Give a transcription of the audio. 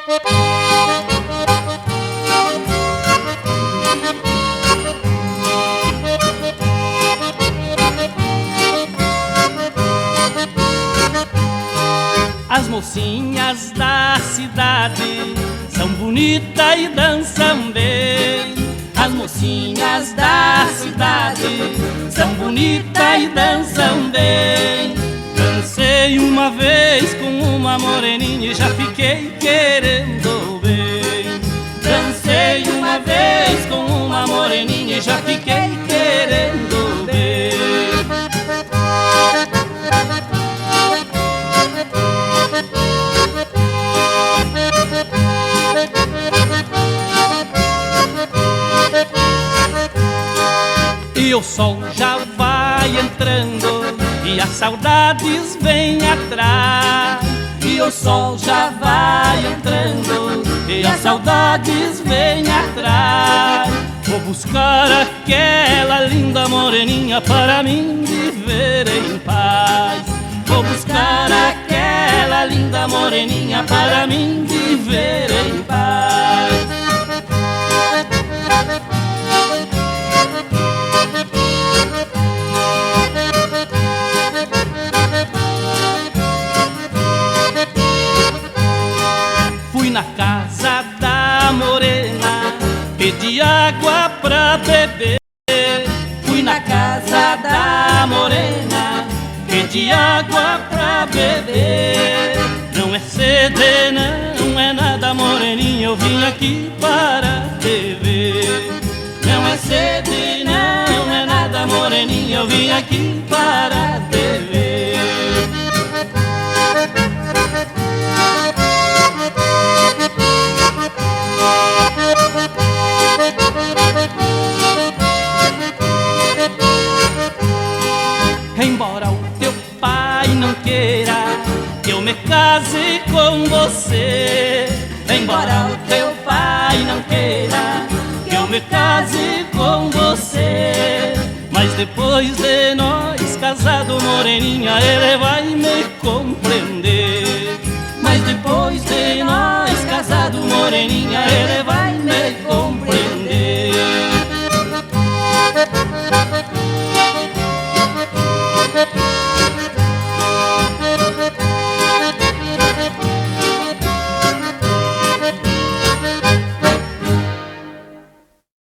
As mocinhas da cidade são bonitas e dançam bem. As mocinhas da cidade são bonitas e dançam bem. Dancei uma vez com uma moreninha e já fiquei querendo bem. Dancei uma vez com uma moreninha e já fiquei querendo bem. E o sol já vai entrando e as saudades vêm atrás. E o sol já vai entrando e as saudades vêm atrás. Vou buscar aquela linda moreninha para mim viver em paz. Vou buscar aquela linda moreninha para mim viver em paz. Fui na casa da morena, pedi água pra beber. Fui na casa da morena, pedi água pra beber. Não é sede, não é nada, moreninha, eu vim aqui para te ver. Não é sede, não é nada, moreninha, eu vim aqui para te ver. Embora o teu pai não queira que eu me case com você, embora o teu pai não queira que eu me case com você, mas depois de nós casado, moreninha, ele vai me compreender. Mas depois de nós casado, moreninha, ele vai me compreender.